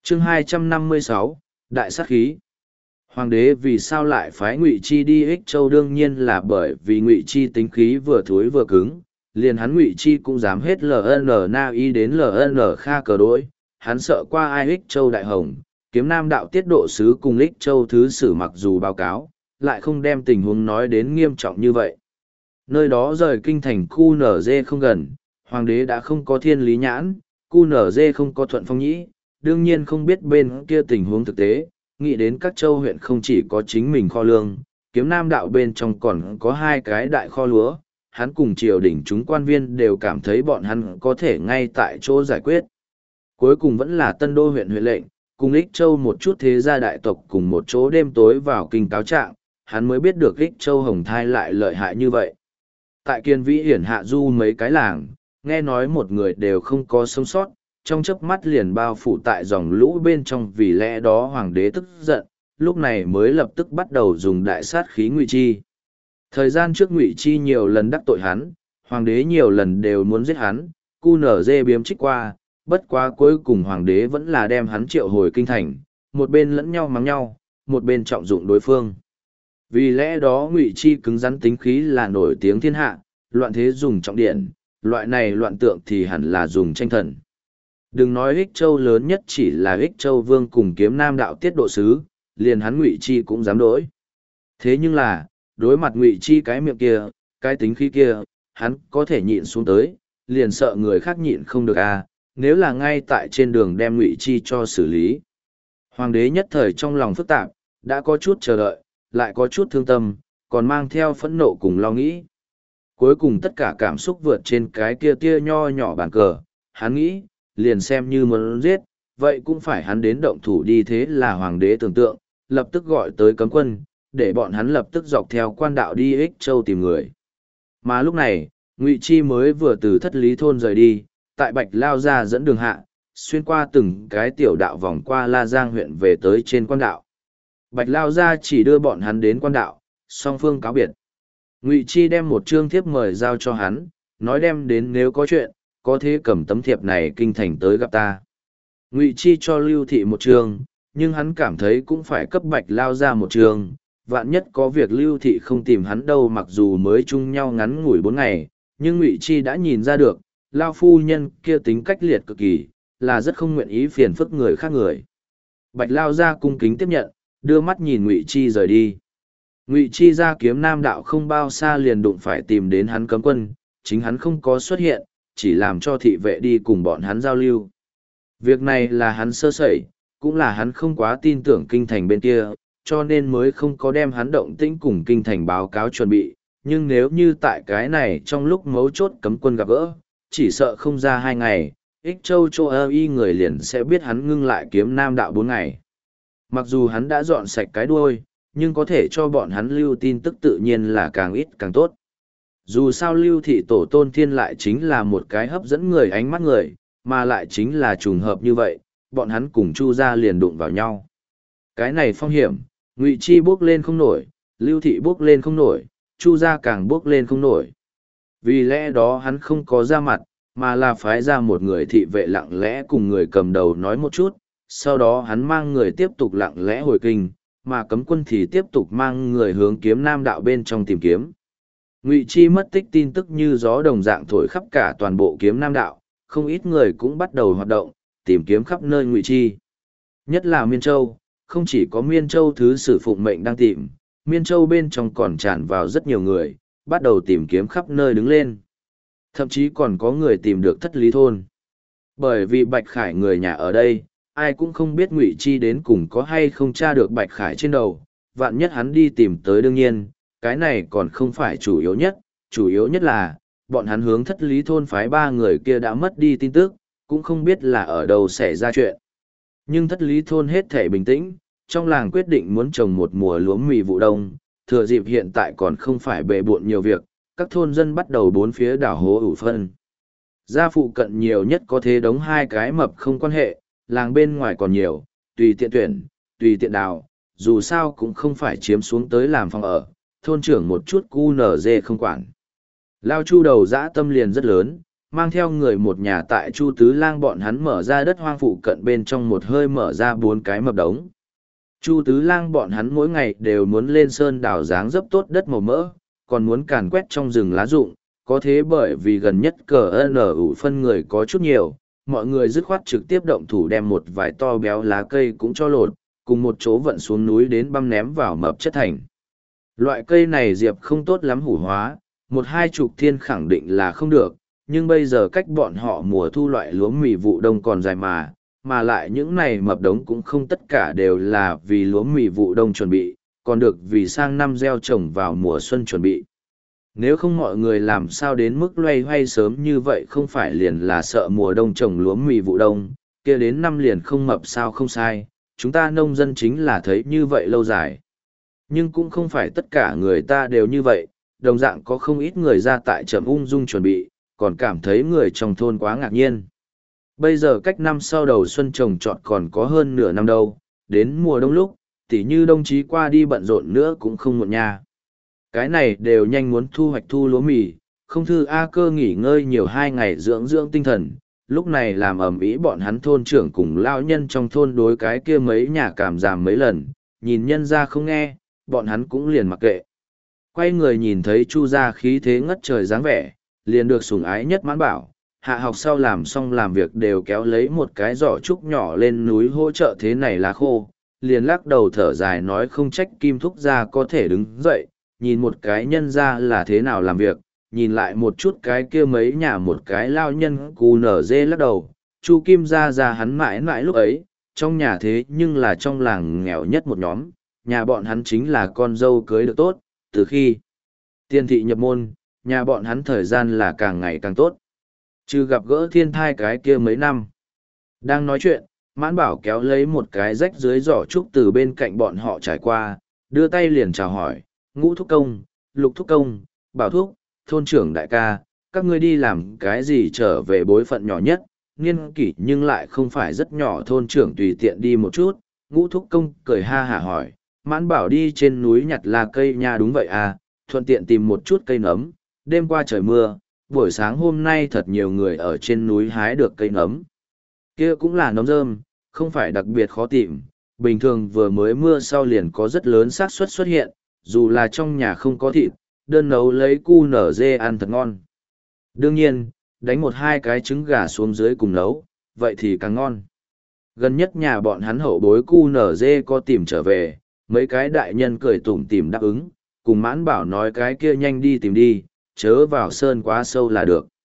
Chương 256, Đại sát khí. Hoàng đế vì sao lại phái Ngụy Chi đi Ích Châu? Đương nhiên là bởi vì Ngụy Chi tính khí vừa thối vừa cứng, liền hắn Ngụy Chi cũng dám hết LN Na Y đến LN Kha cờ đối, hắn sợ qua ai Ích Châu đại hồng, Kiếm Nam đạo tiết độ sứ cùng Ích Châu thứ sử mặc dù báo cáo, lại không đem tình huống nói đến nghiêm trọng như vậy. Nơi đó rời kinh thành QNZ không gần, hoàng đế đã không có thiên lý nhãn, QNZ không có thuận phong nhĩ, đương nhiên không biết bên kia tình huống thực tế, nghĩ đến các châu huyện không chỉ có chính mình kho lương, Kiếm Nam đạo bên trong còn có hai cái đại kho lúa, hắn cùng triều đình chúng quan viên đều cảm thấy bọn hắn có thể ngay tại chỗ giải quyết. Cuối cùng vẫn là Tân Đô huyện huyện lệnh, cùng Ích Châu một chút thế gia đại tộc cùng một chỗ đêm tối vào kinh cáo trạng, hắn mới biết được Ích Châu Hồng Thai lại lợi hại như vậy. Tại Kiên Vĩ hiển hạ du mấy cái làng, nghe nói một người đều không có sống sót, trong chớp mắt liền bao phủ tại dòng lũ bên trong, vì lẽ đó hoàng đế tức giận, lúc này mới lập tức bắt đầu dùng đại sát khí Ngụy Chi. Thời gian trước Ngụy Chi nhiều lần đắc tội hắn, hoàng đế nhiều lần đều muốn giết hắn, QNZ biếm trích qua, bất quá cuối cùng hoàng đế vẫn là đem hắn triệu hồi kinh thành, một bên lẫn nhau mắng nhau, một bên trọng dụng đối phương. Vì lẽ đó Ngụy Chi cứng rắn tính khí là nổi tiếng thiên hạ, loạn thế dùng trọng điện, loại này loạn tượng thì hẳn là dùng tranh thần. Đừng nói Ích Châu lớn nhất chỉ là Ích Châu Vương cùng Kiếm Nam đạo tiết độ sứ, liền hắn Ngụy Chi cũng dám đối. Thế nhưng là, đối mặt Ngụy Chi cái miệng kia, cái tính khí kia, hắn có thể nhịn xuống tới, liền sợ người khác nhịn không được à, nếu là ngay tại trên đường đem Ngụy Chi cho xử lý. Hoàng đế nhất thời trong lòng phức tạp, đã có chút chờ đợi, lại có chút thương tâm, còn mang theo phẫn nộ cùng lo nghĩ. Cuối cùng tất cả cảm xúc vượt trên cái kia tia nho nhỏ bàn cờ, hắn nghĩ, liền xem như muốn giết, vậy cũng phải hắn đến động thủ đi. Thế là hoàng đế tưởng tượng, lập tức gọi tới cấm quân, để bọn hắn lập tức dọc theo quan đạo đi Ích Châu tìm người. Mà lúc này, Ngụy Chi mới vừa từ Thất Lý thôn rời đi, tại Bạch Lao Gia dẫn đường hạ, xuyên qua từng cái tiểu đạo vòng qua La Giang huyện về tới trên quan đạo. Bạch Lao Gia chỉ đưa bọn hắn đến quan đạo, song phương cáo biệt. Ngụy Chi đem một chương thiếp mời giao cho hắn, nói đem đến nếu có chuyện, có thể cầm tấm thiệp này kinh thành tới gặp ta. Ngụy Chi cho Lưu Thị một chương, nhưng hắn cảm thấy cũng phải cấp Bạch Lao Gia một chương, vạn nhất có việc Lưu Thị không tìm hắn đâu. Mặc dù mới chung nhau ngắn ngủi 4 ngày, nhưng Ngụy Chi đã nhìn ra được, Lao phu nhân kia tính cách liệt cực kỳ, là rất không nguyện ý phiền phức người khác người. Bạch Lao Gia cung kính tiếp nhận, đưa mắt nhìn Ngụy Chi rời đi. Ngụy Chi ra Kiếm Nam đạo không bao xa liền đụng phải tìm đến hắn cấm quân, chính hắn không có xuất hiện, chỉ làm cho thị vệ đi cùng bọn hắn giao lưu. Việc này là hắn sơ sẩy, cũng là hắn không quá tin tưởng kinh thành bên kia, cho nên mới không có đem hắn động tĩnh cùng kinh thành báo cáo chuẩn bị. Nhưng nếu như tại cái này trong lúc mấu chốt cấm quân gặp gỡ, chỉ sợ không ra 2 ngày, Ích Châu Châu Ơ Y người liền sẽ biết hắn ngưng lại Kiếm Nam đạo 4 ngày. Mặc dù hắn đã dọn sạch cái đuôi, nhưng có thể cho bọn hắn lưu tin tức tự nhiên là càng ít càng tốt. Dù sao Lưu Thị tổ tôn thiên lại chính là một cái hấp dẫn người ánh mắt người, mà lại chính là trùng hợp như vậy, bọn hắn cùng Chu gia liền đụng vào nhau. Cái này phong hiểm, Ngụy Chi bước lên không nổi, Lưu Thị bước lên không nổi, Chu gia càng bước lên không nổi. Vì lẽ đó hắn không có ra mặt, mà là phái ra một người thị vệ lặng lẽ cùng người cầm đầu nói một chút, sau đó hắn mang người tiếp tục lặng lẽ hồi kinh, mà cấm quân thì tiếp tục mang người hướng Kiếm Nam đạo bên trong tìm kiếm. Ngụy Chi mất tích tin tức như gió đồng dạng thổi khắp cả toàn bộ Kiếm Nam đạo, không ít người cũng bắt đầu hoạt động, tìm kiếm khắp nơi Ngụy Chi. Nhất là Miên Châu, không chỉ có Miên Châu thứ sử phụng mệnh đang tìm, Miên Châu bên trong còn tràn vào rất nhiều người, bắt đầu tìm kiếm khắp nơi đứng lên. Thậm chí còn có người tìm được Thất Lý thôn. Bởi vì Bạch Khải người nhà ở đây, ai cũng không biết Ngụy Chi đến cùng có hay không tra được Bạch Khải trên đầu, vạn nhất hắn đi tìm tới. Đương nhiên, cái này còn không phải chủ yếu nhất là, bọn hắn hướng Thất Lý thôn phái 3 người kia đã mất đi tin tức, cũng không biết là ở đâu xảy ra chuyện. Nhưng Thất Lý thôn hết thể bình tĩnh, trong làng quyết định muốn trồng một mùa lúa mì vụ đông, thừa dịp hiện tại còn không phải bề bộn nhiều việc, các thôn dân bắt đầu bốn phía đảo hố ủ phân. Gia phụ cận nhiều nhất có thế đống 2 cái mập không quan hệ, làng bên ngoài còn nhiều, tùy tiện tuyển, tùy tiện đào, dù sao cũng không phải chiếm xuống tới làm phòng ở, thôn trưởng một chút cu nở dê không quản. Lao Chu đầu dã tâm liền rất lớn, mang theo người một nhà tại Chu Tứ Lang bọn hắn mở ra đất hoang phụ cận bên trong một hơi mở ra 4 cái mập đống. Chu Tứ Lang bọn hắn mỗi ngày đều muốn lên sơn đào dáng dấp tốt đất màu mỡ, còn muốn càn quét trong rừng lá rụng, có thế bởi vì gần nhất cờ ủ phân người có chút nhiều, mọi người dứt khoát trực tiếp động thủ đem một vài to béo lá cây cũng cho lột, cùng một chỗ vận xuống núi đến băm ném vào mập chất thành. Loại cây này diệp không tốt lắm hủ hóa, 1-2 thiên khẳng định là không được, nhưng bây giờ cách bọn họ mùa thu loại lúa mì vụ đông còn dài mà lại những này mập đống cũng không tất cả đều là vì lúa mì vụ đông chuẩn bị, còn được vì sang năm gieo trồng vào mùa xuân chuẩn bị. Nếu không mọi người làm sao đến mức loay hoay sớm như vậy không phải liền là sợ mùa đông trồng lúa mì vụ đông, kia đến năm liền không mập sao không sai, chúng ta nông dân chính là thấy như vậy lâu dài. Nhưng cũng không phải tất cả người ta đều như vậy, đồng dạng có không ít người ra tại chậm ung dung chuẩn bị, còn cảm thấy người trong thôn quá ngạc nhiên. Bây giờ cách năm sau đầu xuân trồng trọt còn có hơn nửa năm đâu, đến mùa đông lúc, tỉ như đồng chí qua đi bận rộn nữa cũng không muộn nha. Cái này đều nhanh muốn thu hoạch thu lúa mì, không thư A Cơ nghỉ ngơi nhiều 2 ngày dưỡng dưỡng tinh thần, lúc này làm ầm ĩ bọn hắn thôn trưởng cùng lao nhân trong thôn đối cái kia mấy nhà cảm giảm mấy lần, nhìn nhân ra không nghe, bọn hắn cũng liền mặc kệ. Quay người nhìn thấy Chu gia khí thế ngất trời dáng vẻ, liền được sủng ái nhất Mãn Bảo, hạ học sau làm xong làm việc đều kéo lấy một cái giỏ trúc nhỏ lên núi hỗ trợ thế này là khô, liền lắc đầu thở dài nói không trách Kim Thúc gia có thể đứng dậy, nhìn một cái nhân ra là thế nào làm việc, nhìn lại một chút cái kia mấy nhà một cái lao nhân cù nở dê lắc đầu, Chu Kim gia hắn mãi mãi lúc ấy, trong nhà thế nhưng là trong làng nghèo nhất một nhóm, nhà bọn hắn chính là con dâu cưới được tốt, từ khi tiên thị nhập môn, nhà bọn hắn thời gian là càng ngày càng tốt. Trừ gặp gỡ thiên thai cái kia mấy năm. Đang nói chuyện, Mãn Bảo kéo lấy một cái rách dưới giỏ trúc từ bên cạnh bọn họ trải qua, đưa tay liền chào hỏi, Ngũ thúc công, Lục thúc công, Bảo thúc, thôn trưởng đại ca, các ngươi đi làm cái gì trở về bối phận nhỏ nhất, niên kỷ nhưng lại không phải rất nhỏ thôn trưởng tùy tiện đi một chút. Ngũ thúc công cười ha hả hỏi, Mãn Bảo đi trên núi nhặt là cây nha đúng vậy à, thuận tiện tìm một chút cây nấm, đêm qua trời mưa, buổi sáng hôm nay thật nhiều người ở trên núi hái được cây nấm. Kia cũng là nấm rơm, không phải đặc biệt khó tìm, bình thường vừa mới mưa sau liền có rất lớn xác suất xuất hiện, dù là trong nhà không có thịt, đơn nấu lấy cu nở dê ăn thật ngon. Đương nhiên, đánh 1-2 cái trứng gà xuống dưới cùng nấu, vậy thì càng ngon. Gần nhất nhà bọn hắn hậu bối cu nở dê có tìm trở về, mấy cái đại nhân cười tủm tỉm đáp ứng, cùng Mãn Bảo nói cái kia nhanh đi tìm đi, chớ vào sơn quá sâu là được.